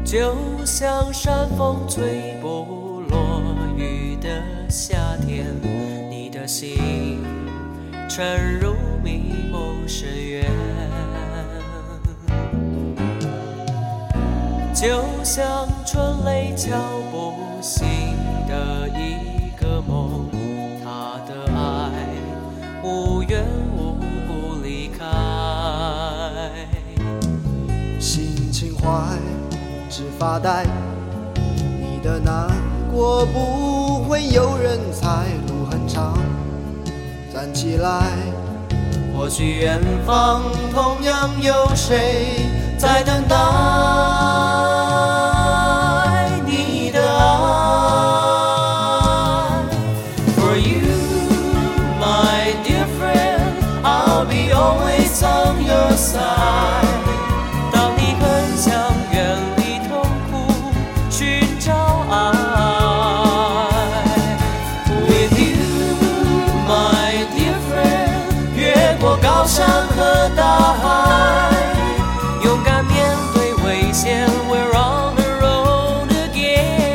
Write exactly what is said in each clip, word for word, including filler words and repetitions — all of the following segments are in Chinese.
就像山风吹不落雨的夏天，你的心沉入迷梦深渊，就像春雷敲不醒的一个梦，他的爱无缘无故离开， 心情坏只发呆，你的难过不会有人猜，路很长，站起来， 或许远方同样有谁在等待你的爱。 For you, my dear friend, I'll be always on your side。 当你很想远离痛苦，寻找爱。 With you, my dear friend， 越过高山和大海，勇敢面对危险 ，We're on the road again。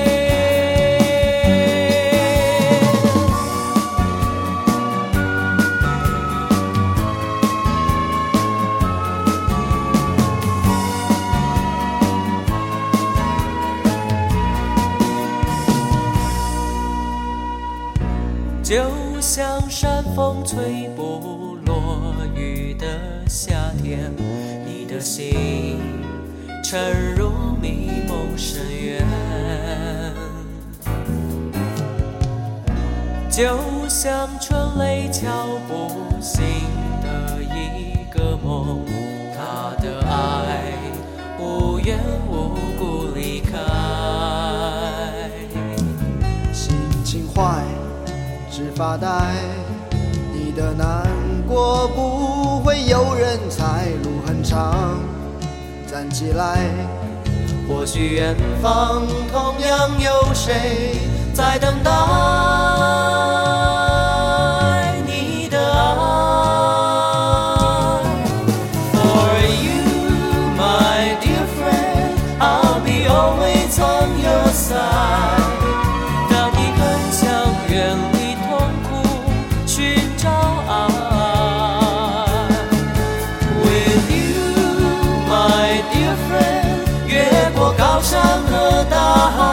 就像山风吹不落雨的夏天，你的心沉入迷梦深渊，就像春雷敲不醒的一个梦，他的爱无缘无故离开， 心情坏只发呆，你的难过不会有人猜，路很长，站起来， 或许远方同样有谁在等待你的爱。 For you, my dear friend, I'll be always on your side。 当你很想远离痛苦，寻找爱。 With you, my dear friend， 越过高山和大海。